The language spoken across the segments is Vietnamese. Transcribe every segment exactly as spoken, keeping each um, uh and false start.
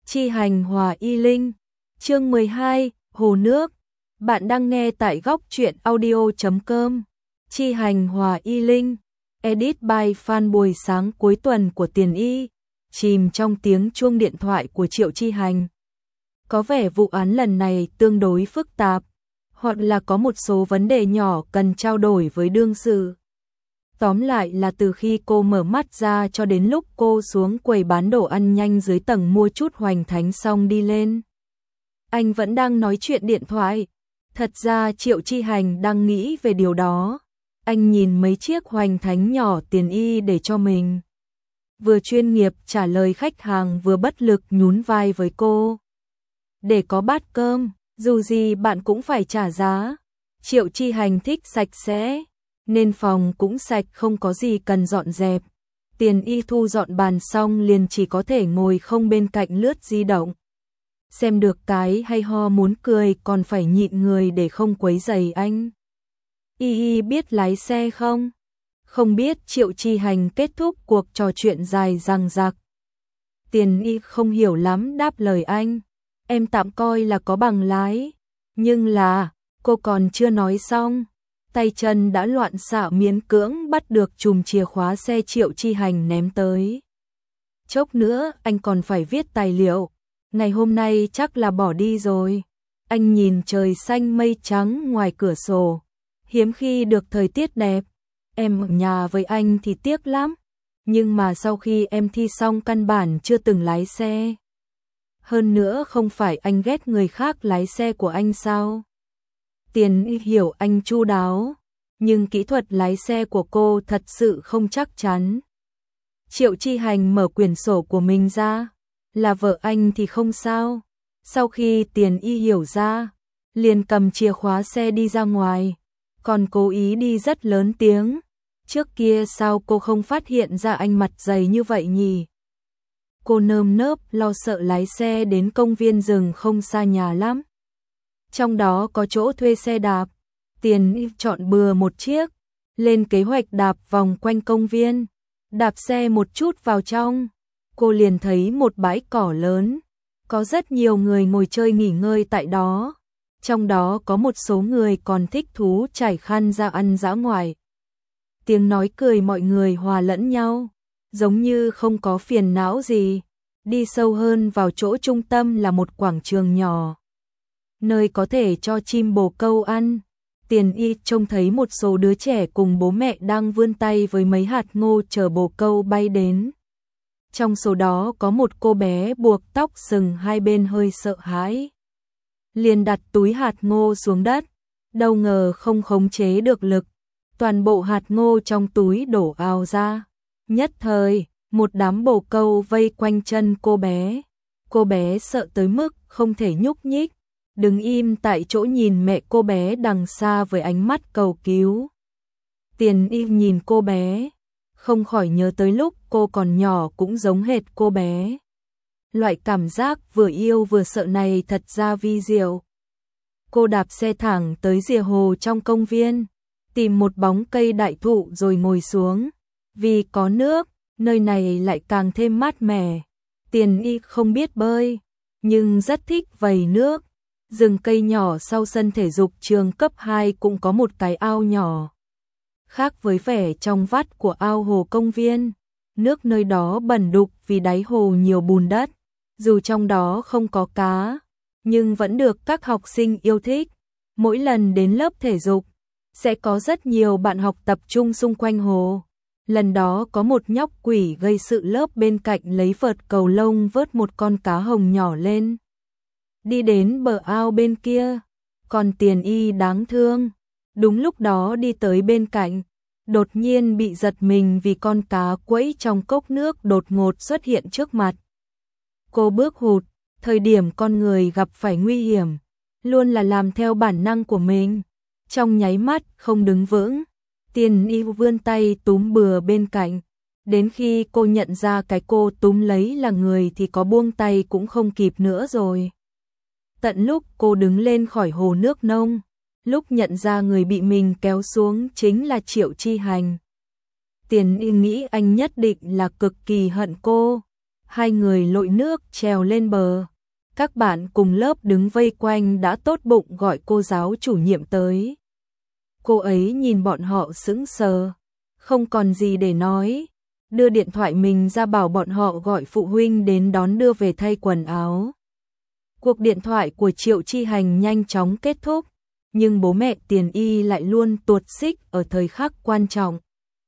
Chi hành hòa y linh. Chương mười hai, Hồ nước. Bạn đang nghe tại góc truyện audio chấm com. Chi hành hòa y linh. Edit by Phan. Buổi sáng cuối tuần của Tiền Y, chìm trong tiếng chuông điện thoại của Triệu Chi Hành. Có vẻ vụ án lần này tương đối phức tạp, hoặc là có một số vấn đề nhỏ cần trao đổi với đương sự. Tóm lại là từ khi cô mở mắt ra cho đến lúc cô xuống quầy bán đồ ăn nhanh dưới tầng mua chút hoành thánh xong đi lên, anh vẫn đang nói chuyện điện thoại. Thật ra Triệu Chi Hành đang nghĩ về điều đó. Anh nhìn mấy chiếc hoành thánh nhỏ Tiền Y để cho mình, vừa chuyên nghiệp trả lời khách hàng vừa bất lực nhún vai với cô. Để có bát cơm, dù gì bạn cũng phải trả giá. Triệu Chi Hành thích sạch sẽ, nên phòng cũng sạch, không có gì cần dọn dẹp. Tiền Y thu dọn bàn xong liền chỉ có thể ngồi không bên cạnh lướt di động. Xem được cái hay ho muốn cười còn phải nhịn người để không quấy rầy anh. Y Y biết lái xe không? Không biết. Triệu Chi Hành kết thúc cuộc trò chuyện dài dằng dặc. Tiền Y không hiểu lắm đáp lời anh. Em tạm coi là có bằng lái. Nhưng là, cô còn chưa nói xong, tay chân đã loạn xạ miễn cưỡng bắt được chùm chìa khóa xe Triệu Chi Hành ném tới. Chốc nữa anh còn phải viết tài liệu, ngày hôm nay chắc là bỏ đi rồi. Anh nhìn trời xanh mây trắng ngoài cửa sổ, hiếm khi được thời tiết đẹp. Em ở nhà với anh thì tiếc lắm, nhưng mà sau khi em thi xong căn bản chưa từng lái xe. Hơn nữa không phải anh ghét người khác lái xe của anh sao? Tiền Y hiểu anh chu đáo, nhưng kỹ thuật lái xe của cô thật sự không chắc chắn. Triệu Chi Hành mở quyển sổ của mình ra, là vợ anh thì không sao. Sau khi Tiền Y hiểu ra, liền cầm chìa khóa xe đi ra ngoài, còn cố ý đi rất lớn tiếng. Trước kia sao cô không phát hiện ra anh mặt dày như vậy nhỉ? Cô nơm nớp lo sợ lái xe đến công viên rừng không xa nhà lắm. Trong đó có chỗ thuê xe đạp. Tiền Y chọn bừa một chiếc, lên kế hoạch đạp vòng quanh công viên. Đạp xe một chút vào trong, cô liền thấy một bãi cỏ lớn, có rất nhiều người ngồi chơi nghỉ ngơi tại đó. Trong đó có một số người còn thích thú trải khăn ra ăn dã ngoại. Tiếng nói cười mọi người hòa lẫn nhau, giống như không có phiền não gì. Đi sâu hơn vào chỗ trung tâm là một quảng trường nhỏ, nơi có thể cho chim bồ câu ăn. Tiền Y trông thấy một số đứa trẻ cùng bố mẹ đang vươn tay với mấy hạt ngô chờ bồ câu bay đến. Trong số đó có một cô bé buộc tóc sừng hai bên hơi sợ hãi, liền đặt túi hạt ngô xuống đất, đâu ngờ không khống chế được lực, toàn bộ hạt ngô trong túi đổ ào ra. Nhất thời, một đám bồ câu vây quanh chân cô bé. Cô bé sợ tới mức không thể nhúc nhích, đứng im tại chỗ nhìn mẹ cô bé đằng xa với ánh mắt cầu cứu. Tiền Y nhìn cô bé, không khỏi nhớ tới lúc cô còn nhỏ cũng giống hệt cô bé. Loại cảm giác vừa yêu vừa sợ này thật ra vi diệu. Cô đạp xe thẳng tới rìa hồ trong công viên, tìm một bóng cây đại thụ rồi ngồi xuống. Vì có nước, nơi này lại càng thêm mát mẻ. Tiền Y không biết bơi, nhưng rất thích vầy nước. Rừng cây nhỏ sau sân thể dục trường cấp hai cũng có một cái ao nhỏ. Khác với vẻ trong vắt của ao hồ công viên, nước nơi đó bẩn đục vì đáy hồ nhiều bùn đất. Dù trong đó không có cá, nhưng vẫn được các học sinh yêu thích. Mỗi lần đến lớp thể dục, sẽ có rất nhiều bạn học tập trung xung quanh hồ. Lần đó có một nhóc quỷ gây sự lớp bên cạnh lấy vợt cầu lông vớt một con cá hồng nhỏ lên, đi đến bờ ao bên kia. Còn Tiền Y đáng thương, đúng lúc đó đi tới bên cạnh, đột nhiên bị giật mình vì con cá quẫy trong cốc nước đột ngột xuất hiện trước mặt. Cô bước hụt, thời điểm con người gặp phải nguy hiểm, luôn là làm theo bản năng của mình. Trong nháy mắt không đứng vững, Tiền Y vươn tay túm bừa bên cạnh. Đến khi cô nhận ra cái cô túm lấy là người thì có buông tay cũng không kịp nữa rồi. Tận lúc cô đứng lên khỏi hồ nước nông, lúc nhận ra người bị mình kéo xuống chính là Triệu Chi Hành. Tiền Y nghĩ anh nhất định là cực kỳ hận cô. Hai người lội nước trèo lên bờ. Các bạn cùng lớp đứng vây quanh đã tốt bụng gọi cô giáo chủ nhiệm tới. Cô ấy nhìn bọn họ sững sờ, không còn gì để nói, đưa điện thoại mình ra bảo bọn họ gọi phụ huynh đến đón đưa về thay quần áo. Cuộc điện thoại của Triệu Chi Hành nhanh chóng kết thúc, nhưng bố mẹ Tiền Y lại luôn tuột xích ở thời khắc quan trọng.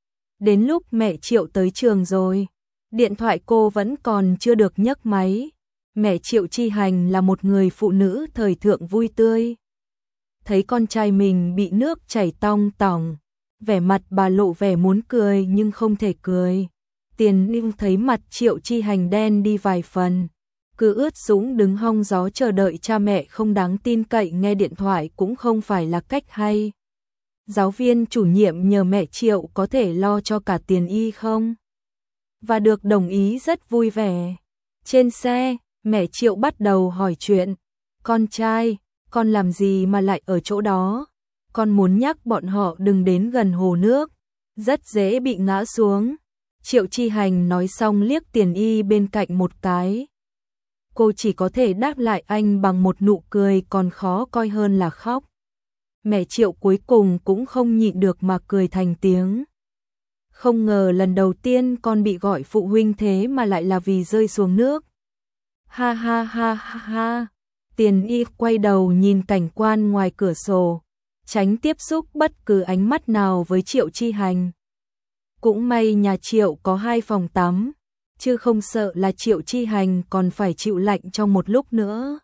Đến lúc mẹ Triệu tới trường rồi, điện thoại cô vẫn còn chưa được nhấc máy. Mẹ Triệu Chi Hành là một người phụ nữ thời thượng vui tươi. Thấy con trai mình bị nước chảy tong tỏng, vẻ mặt bà lộ vẻ muốn cười nhưng không thể cười. Tiền Y thấy mặt Triệu Chi Hành đen đi vài phần, cứ ướt sũng đứng hong gió chờ đợi cha mẹ không đáng tin cậy nghe điện thoại cũng không phải là cách hay. Giáo viên chủ nhiệm nhờ mẹ Triệu có thể lo cho cả Tiền Y không? Và được đồng ý rất vui vẻ. Trên xe, mẹ Triệu bắt đầu hỏi chuyện. Con trai, con làm gì mà lại ở chỗ đó? Con muốn nhắc bọn họ đừng đến gần hồ nước, rất dễ bị ngã xuống. Triệu Chi Hành nói xong liếc Tiền Y bên cạnh một cái. Cô chỉ có thể đáp lại anh bằng một nụ cười còn khó coi hơn là khóc. Mẹ Triệu cuối cùng cũng không nhịn được mà cười thành tiếng. Không ngờ lần đầu tiên con bị gọi phụ huynh thế mà lại là vì rơi xuống nước. Ha ha ha ha ha. Tiền Y quay đầu nhìn cảnh quan ngoài cửa sổ, tránh tiếp xúc bất cứ ánh mắt nào với Triệu Chi Hành. Cũng may nhà Triệu có hai phòng tắm, chứ không sợ là Triệu Chi Hành còn phải chịu lạnh trong một lúc nữa.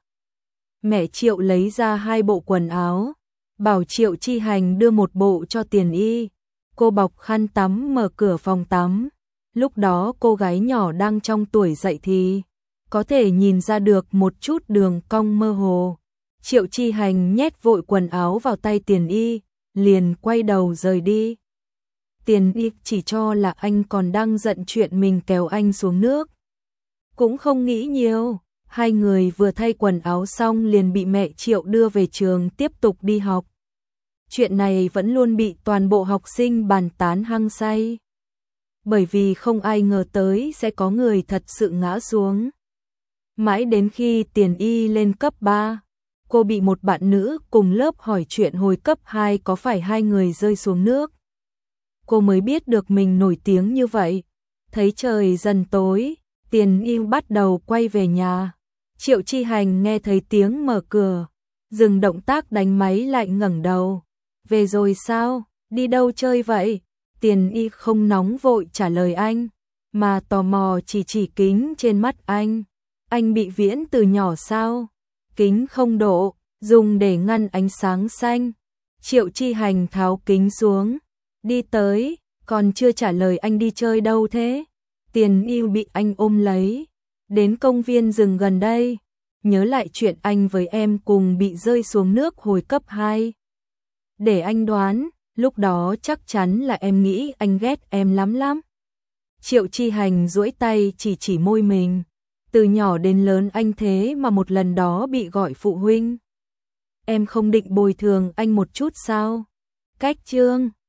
Mẹ Triệu lấy ra hai bộ quần áo, bảo Triệu Chi Hành đưa một bộ cho Tiền Y. Cô bọc khăn tắm mở cửa phòng tắm. Lúc đó cô gái nhỏ đang trong tuổi dậy thì có thể nhìn ra được một chút đường cong mơ hồ. Triệu Chi Hành nhét vội quần áo vào tay Tiền Y, liền quay đầu rời đi. Tiền Y chỉ cho là anh còn đang giận chuyện mình kéo anh xuống nước. Cũng không nghĩ nhiều, hai người vừa thay quần áo xong liền bị mẹ Triệu đưa về trường tiếp tục đi học. Chuyện này vẫn luôn bị toàn bộ học sinh bàn tán hăng say. Bởi vì không ai ngờ tới sẽ có người thật sự ngã xuống. Mãi đến khi Tiền Y lên cấp ba, cô bị một bạn nữ cùng lớp hỏi chuyện hồi cấp hai có phải hai người rơi xuống nước. Cô mới biết được mình nổi tiếng như vậy. Thấy trời dần tối, Tiền Y bắt đầu quay về nhà. Triệu Chi Hành nghe thấy tiếng mở cửa, dừng động tác đánh máy lại ngẩng đầu. Về rồi sao? Đi đâu chơi vậy? Tiền Y không nóng vội trả lời anh, mà tò mò chỉ chỉ kính trên mắt anh. Anh bị viễn từ nhỏ sao? Kính không độ, dùng để ngăn ánh sáng xanh. Triệu Chi Hành tháo kính xuống, đi tới, còn chưa trả lời anh đi chơi đâu thế? Tiền Y bị anh ôm lấy, đến công viên rừng gần đây, nhớ lại chuyện anh với em cùng bị rơi xuống nước hồi cấp hai. Để anh đoán, lúc đó chắc chắn là em nghĩ anh ghét em lắm lắm. Triệu Chi Hành duỗi tay chỉ chỉ môi mình. Từ nhỏ đến lớn anh thế mà một lần đó bị gọi phụ huynh. Em không định bồi thường anh một chút sao? Cách chương